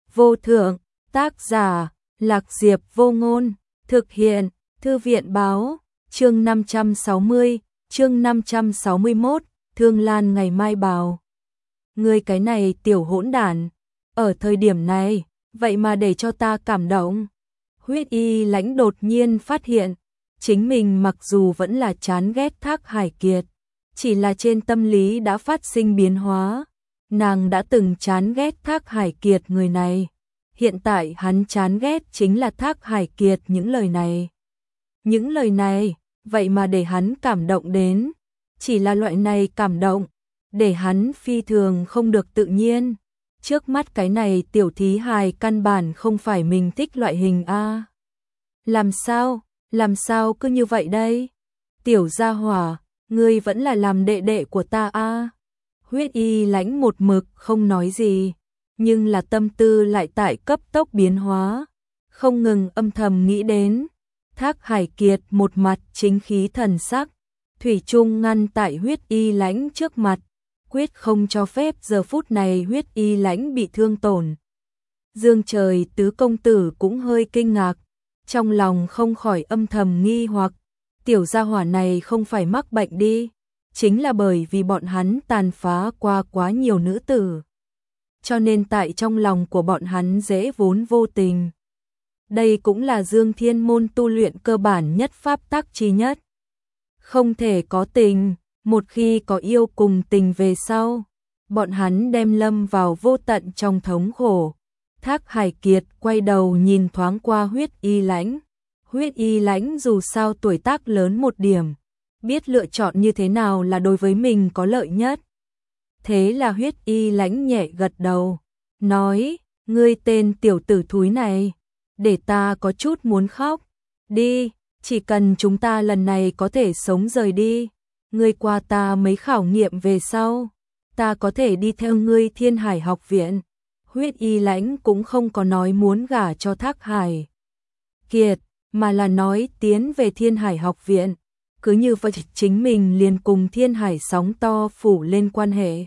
vô thượng, tác giả, Lạc Diệp Vô Ngôn, thực hiện, Thư viện báo, chương 560, chương 561, Thương Lan ngày mai bào. Ngươi cái này tiểu hỗn đản, ở thời điểm này, vậy mà để cho ta cảm động. Huyết Y Lãnh đột nhiên phát hiện, chính mình mặc dù vẫn là chán ghét Thác Hải Kiệt, chỉ là trên tâm lý đã phát sinh biến hóa. Nàng đã từng chán ghét Thác Hải Kiệt người này, hiện tại hắn chán ghét chính là Thác Hải Kiệt những lời này. Những lời này, vậy mà để hắn cảm động đến, chỉ là loại này cảm động, để hắn phi thường không được tự nhiên. Trước mắt cái này tiểu thí hài căn bản không phải mình thích loại hình a. Làm sao cứ như vậy đây? Tiểu gia hỏa, ngươi vẫn là làm đệ đệ của ta a. Huyết Y Lãnh một mực không nói gì, nhưng là tâm tư lại tại cấp tốc biến hóa, không ngừng âm thầm nghĩ đến. Thác Hải Kiệt một mặt chính khí thần sắc, thủy chung ngăn tại Huyết Y Lãnh trước mặt, quyết không cho phép giờ phút này Huyết Y Lãnh bị thương tổn. Dương Trời tứ công tử cũng hơi kinh ngạc, trong lòng không khỏi âm thầm nghi hoặc, tiểu gia hỏa này không phải mắc bệnh đi, chính là bởi vì bọn hắn tàn phá qua quá nhiều nữ tử, cho nên tại trong lòng của bọn hắn dễ vốn vô tình. Đây cũng là Dương Thiên môn tu luyện cơ bản nhất pháp tắc chi nhất. Không thể có tình, một khi có yêu cùng tình về sau, bọn hắn đem lâm vào vô tận trong thống khổ. Thác Hải Kiệt quay đầu nhìn thoáng qua Huyết Y Lãnh. Huyết Y Lãnh dù sao tuổi tác lớn một điểm, biết lựa chọn như thế nào là đối với mình có lợi nhất. Thế là Huyết Y Lãnh nhẹ gật đầu, nói, ngươi tên tiểu tử thúi này, để ta có chút muốn khóc. Đi, chỉ cần chúng ta lần này có thể sống rời đi, ngươi qua ta mấy khảo nghiệm về sau, ta có thể đi theo ngươi Thiên Hải học viện. Huyết Y Lãnh cũng không có nói muốn gả cho Thác Hải Kiệt, mà là nói tiến về Thiên Hải học viện. Cứ như vậy chính mình liền cùng Thiên Hải sóng to phủ lên quan hệ.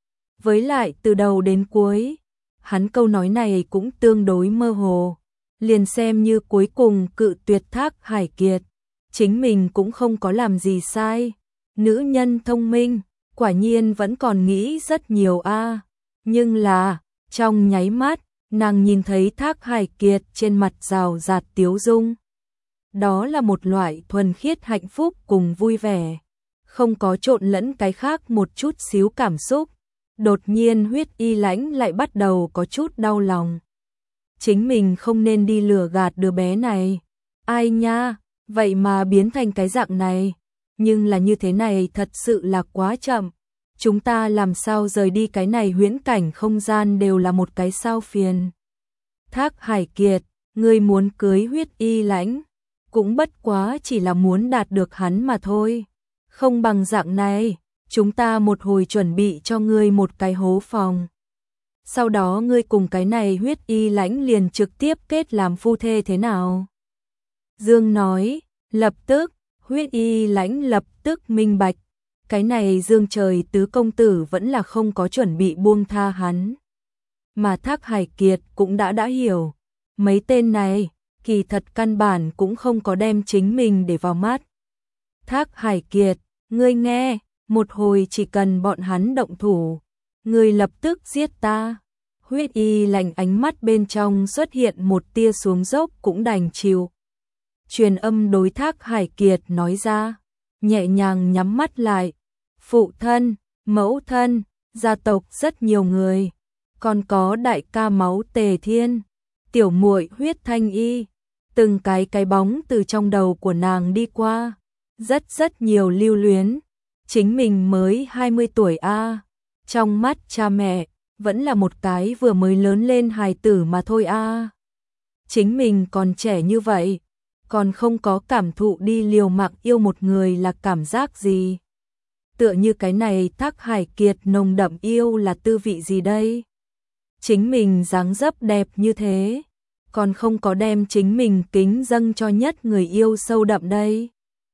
Với lại từ đầu đến cuối, hắn câu nói này cũng tương đối mơ hồ, liền xem như cuối cùng cự tuyệt Thác Hải Kiệt, chính mình cũng không có làm gì sai. Nữ nhân thông minh, quả nhiên vẫn còn nghĩ rất nhiều a. Nhưng là, trong nháy mắt, nàng nhìn thấy Thác Hải Kiệt trên mặt rào rạt tiếu dung. Đó là một loại thuần khiết hạnh phúc cùng vui vẻ, không có trộn lẫn cái khác một chút xíu cảm xúc. Đột nhiên Huyết Y Lãnh lại bắt đầu có chút đau lòng. Chính mình không nên đi lừa gạt đứa bé này. Ai nha, vậy mà biến thành cái dạng này. Nhưng là như thế này thật sự là quá chậm. Chúng ta làm sao rời đi cái này huyễn cảnh không gian đều là một cái sao phiền. Thác Hải Kiệt, ngươi muốn cưới Huyết Y Lãnh, cũng bất quá chỉ là muốn đạt được hắn mà thôi. Không bằng dạng này, chúng ta một hồi chuẩn bị cho ngươi một cái hố phòng. Sau đó ngươi cùng cái này Huyết Y Lãnh liền trực tiếp kết làm phu thê thế nào? Dương nói, lập tức, Huyết Y Lãnh lập tức minh bạch. Cái này Dương Trời tứ công tử vẫn là không có chuẩn bị buông tha hắn. Mà Thác Hải Kiệt cũng đã hiểu. Mấy tên này, kỳ thật căn bản cũng không có đem chính mình để vào mắt. Thác Hải Kiệt, ngươi nghe, một hồi chỉ cần bọn hắn động thủ, ngươi lập tức giết ta. Huyết Y Lãnh ánh mắt bên trong xuất hiện một tia xuống dốc cũng đành chịu. Truyền âm đối Thác Hải Kiệt nói ra, nhẹ nhàng nhắm mắt lại. Phụ thân, mẫu thân, gia tộc rất nhiều người, còn có đại ca máu Tề Thiên, tiểu muội Huyết Thanh Y, từng cái bóng từ trong đầu của nàng đi qua, rất nhiều lưu luyến. Chính mình mới 20 tuổi a, trong mắt cha mẹ vẫn là một cái vừa mới lớn lên hài tử mà thôi a. Chính mình còn trẻ như vậy, còn không có cảm thụ đi liều mạng yêu một người là cảm giác gì. Tựa như cái này Thác Hải Kiệt nồng đậm yêu là tư vị gì đây? Chính mình dáng dấp đẹp như thế, còn không có đem chính mình kính dâng cho nhất người yêu sâu đậm đây.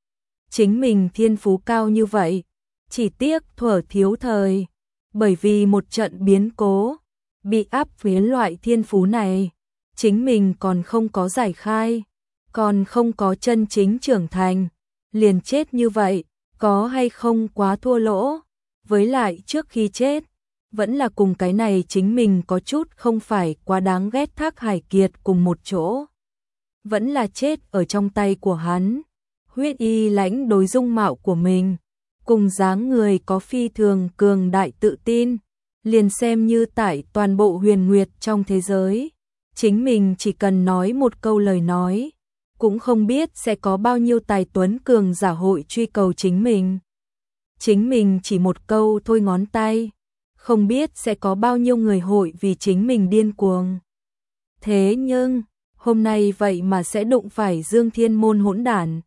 Chính mình thiên phú cao như vậy, chỉ tiếc thuở thiếu thời, bởi vì một trận biến cố, bị áp phía loại thiên phú này, chính mình còn không có giải khai, còn không có chân chính trưởng thành, liền chết như vậy, có hay không quá thua lỗ, với lại trước khi chết, vẫn là cùng cái này chính mình có chút không phải quá đáng ghét Thác Hải Kiệt cùng một chỗ. Vẫn là chết ở trong tay của hắn. Huyết Y Lãnh đối dung mạo của mình, cùng dáng người có phi thường cường đại tự tin, liền xem như tại toàn bộ huyền nguyệt trong thế giới. Chính mình chỉ cần nói một câu lời nói, cũng không biết sẽ có bao nhiêu tài tuấn cường giả hội truy cầu chính mình. Chính mình chỉ một câu thôi ngón tay, không biết sẽ có bao nhiêu người hội vì chính mình điên cuồng. Thế nhưng, hôm nay vậy mà sẽ đụng phải Dương Thiên Môn hỗn đản.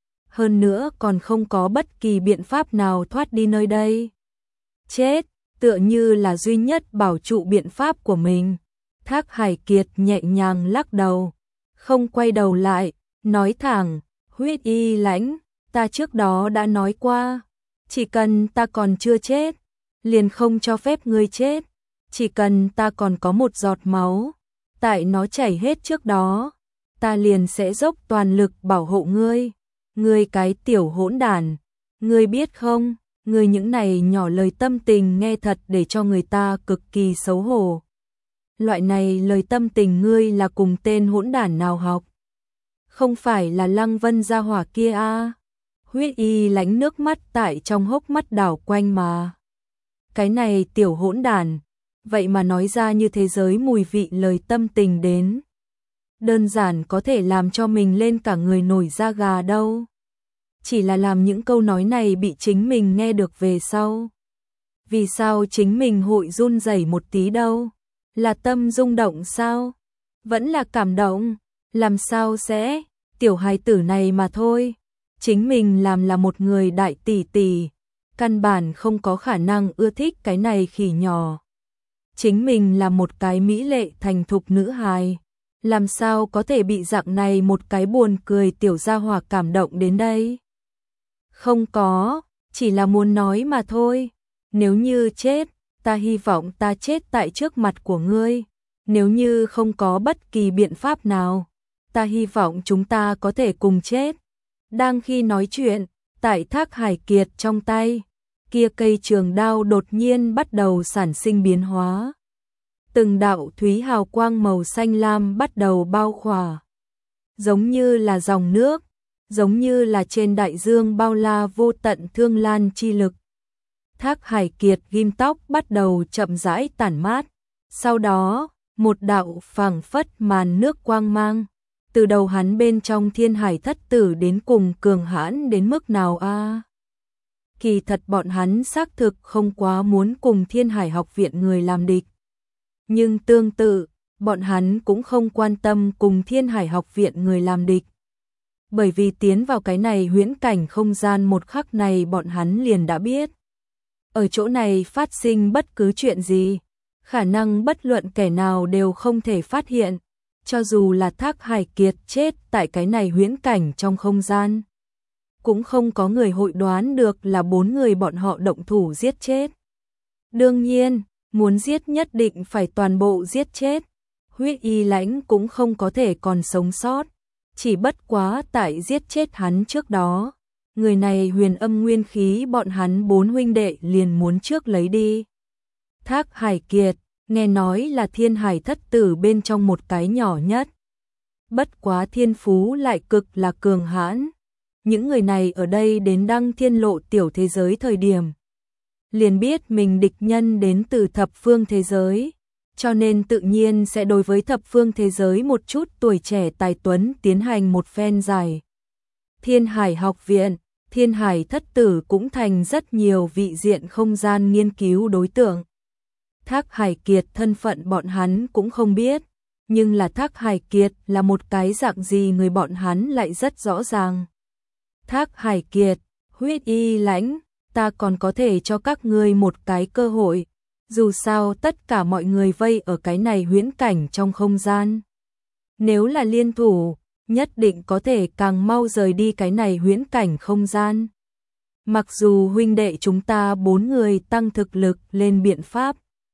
Hơn nữa còn không có bất kỳ biện pháp nào thoát đi nơi đây. Chết, tựa như là duy nhất bảo trụ biện pháp của mình. Thác Hải Kiệt nhẹ nhàng lắc đầu, không quay đầu lại, nói thẳng, Huyết Y Lãnh, ta trước đó đã nói qua, chỉ cần ta còn chưa chết, liền không cho phép ngươi chết, chỉ cần ta còn có một giọt máu, tại nó chảy hết trước đó, ta liền sẽ dốc toàn lực bảo hộ ngươi. Ngươi cái tiểu hỗn đản, ngươi biết không, ngươi những này nhỏ lời tâm tình nghe thật để cho người ta cực kỳ xấu hổ. Loại này lời tâm tình ngươi là cùng tên hỗn đản nào học? Không phải là Lăng Vân gia hỏa kia a? Huyết Y Lãnh nước mắt tại trong hốc mắt đảo quanh mà. Cái này tiểu hỗn đản, vậy mà nói ra như thế giới mùi vị lời tâm tình đến. Đơn giản có thể làm cho mình lên cả người nổi da gà đâu. Chỉ là làm những câu nói này bị chính mình nghe được về sau. Vì sao chính mình hội run rẩy một tí đâu? Là tâm rung động sao? Vẫn là cảm động? Làm sao sẽ? Tiểu hài tử này mà thôi. Chính mình làm là một người đại tỷ tỷ, căn bản không có khả năng ưa thích cái này khỉ nhỏ. Chính mình là một cái mỹ lệ thành thục nữ hài, làm sao có thể bị dạng này một cái buồn cười tiểu gia hỏa cảm động đến đây? Không có, chỉ là muốn nói mà thôi. Nếu như chết, ta hy vọng ta chết tại trước mặt của ngươi. Nếu như không có bất kỳ biện pháp nào, ta hy vọng chúng ta có thể cùng chết. Đang khi nói chuyện, tại Thác Hải Kiệt trong tay, kia cây trường đao đột nhiên bắt đầu sản sinh biến hóa. Từng đạo thúy hào quang màu xanh lam bắt đầu bao khỏa. Giống như là dòng nước, giống như là trên đại dương bao la vô tận thương lan chi lực. Thác Hải Kiệt ghim tóc bắt đầu chậm rãi tản mát. Sau đó, một đạo phảng phất màn nước quang mang. Từ đầu hắn bên trong Thiên Hải Thất Tử đến cùng cường hãn đến mức nào a? Kỳ thật bọn hắn xác thực không quá muốn cùng Thiên Hải học viện người làm địch. Nhưng tương tự, bọn hắn cũng không quan tâm cùng Thiên Hải học viện người làm địch. Bởi vì tiến vào cái này huyễn cảnh không gian một khắc này bọn hắn liền đã biết. Ở chỗ này phát sinh bất cứ chuyện gì, khả năng bất luận kẻ nào đều không thể phát hiện, cho dù là Thác Hải Kiệt chết tại cái này huyễn cảnh trong không gian. Cũng không có người hội đoán được là 4 người bọn họ động thủ giết chết. Đương nhiên, muốn giết nhất định phải toàn bộ giết chết. Huyết Y Lãnh cũng không có thể còn sống sót. Chỉ bất quá tại giết chết hắn trước đó, người này huyền âm nguyên khí bọn hắn 4 huynh đệ liền muốn trước lấy đi. Thác Hải Kiệt, nghe nói là Thiên Hải Thất Tử bên trong một cái nhỏ nhất. Bất quá thiên phú lại cực là cường hãn. Những người này ở đây đến Đăng Thiên Lộ tiểu thế giới thời điểm, liền biết mình địch nhân đến từ thập phương thế giới, cho nên tự nhiên sẽ đối với thập phương thế giới một chút tuổi trẻ tài tuấn tiến hành một phen giải. Thiên Hải học viện, Thiên Hải Thất Tử cũng thành rất nhiều vị diện không gian nghiên cứu đối tượng. Thác Hải Kiệt thân phận bọn hắn cũng không biết, nhưng là Thác Hải Kiệt là một cái dạng gì người bọn hắn lại rất rõ ràng. Thác Hải Kiệt, Huyết Y Lãnh, ta còn có thể cho các ngươi một cái cơ hội, dù sao tất cả mọi người vây ở cái này huyễn cảnh trong không gian. Nếu là liên thủ, nhất định có thể càng mau rời đi cái này huyễn cảnh không gian. Mặc dù huynh đệ chúng ta 4 người tăng thực lực lên biện pháp,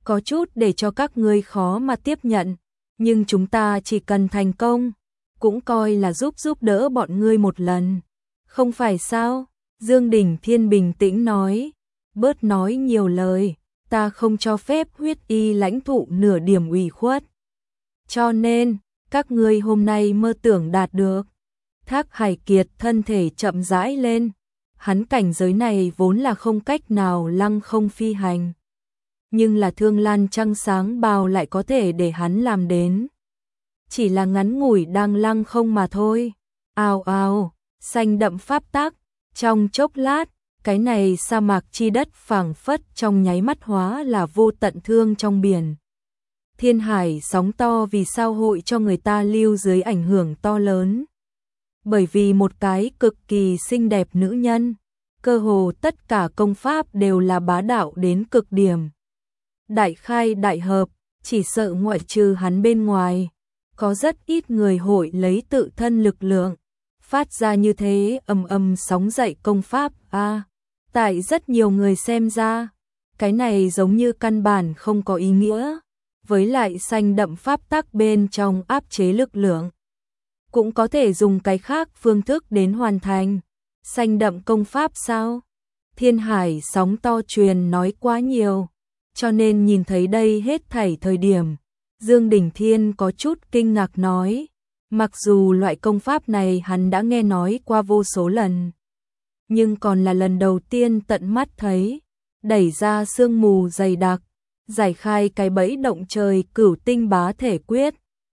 có chút để cho các ngươi khó mà tiếp nhận, nhưng chúng ta chỉ cần thành công, cũng coi là giúp đỡ bọn ngươi một lần. Không phải sao? Dương Đình Thiên bình tĩnh nói, bớt nói nhiều lời, ta không cho phép huyết y lãnh thụ nửa điểm ủy khuất. Cho nên, các ngươi hôm nay mơ tưởng đạt được. Thác Hải Kiệt thân thể chậm rãi lên, hắn cảnh giới này vốn là không cách nào lăng không phi hành. Nhưng là Thương Lan trăng sáng bào lại có thể để hắn làm đến. Chỉ là ngắn ngủi đang lăng không mà thôi. Ào ào, xanh đậm pháp tắc, trong chốc lát, cái này sa mạc chi đất phảng phất trong nháy mắt hóa là vô tận thương trong biển. Thiên hải sóng to vì sao hội cho người ta lưu dưới ảnh hưởng to lớn. Bởi vì một cái cực kỳ xinh đẹp nữ nhân, cơ hồ tất cả công pháp đều là bá đạo đến cực điểm. Đại khai đại hợp, chỉ sợ ngoại trừ hắn bên ngoài, có rất ít người hội lấy tự thân lực lượng, phát ra như thế ầm ầm sóng dậy công pháp tại rất nhiều người xem ra, cái này giống như căn bản không có ý nghĩa, với lại xanh đậm pháp tắc bên trong áp chế lực lượng. Cũng có thể dùng cái khác phương thức đến hoàn thành. Xanh đậm công pháp sao? Thiên hải sóng to truyền nói quá nhiều, cho nên nhìn thấy đây hết thảy thời điểm, Dương Đình Thiên có chút kinh ngạc nói, mặc dù loại công pháp này hắn đã nghe nói qua vô số lần, nhưng còn là lần đầu tiên tận mắt thấy, đẩy ra sương mù dày đặc, giải khai cái bẫy động trời cửu tinh bá thể quyết,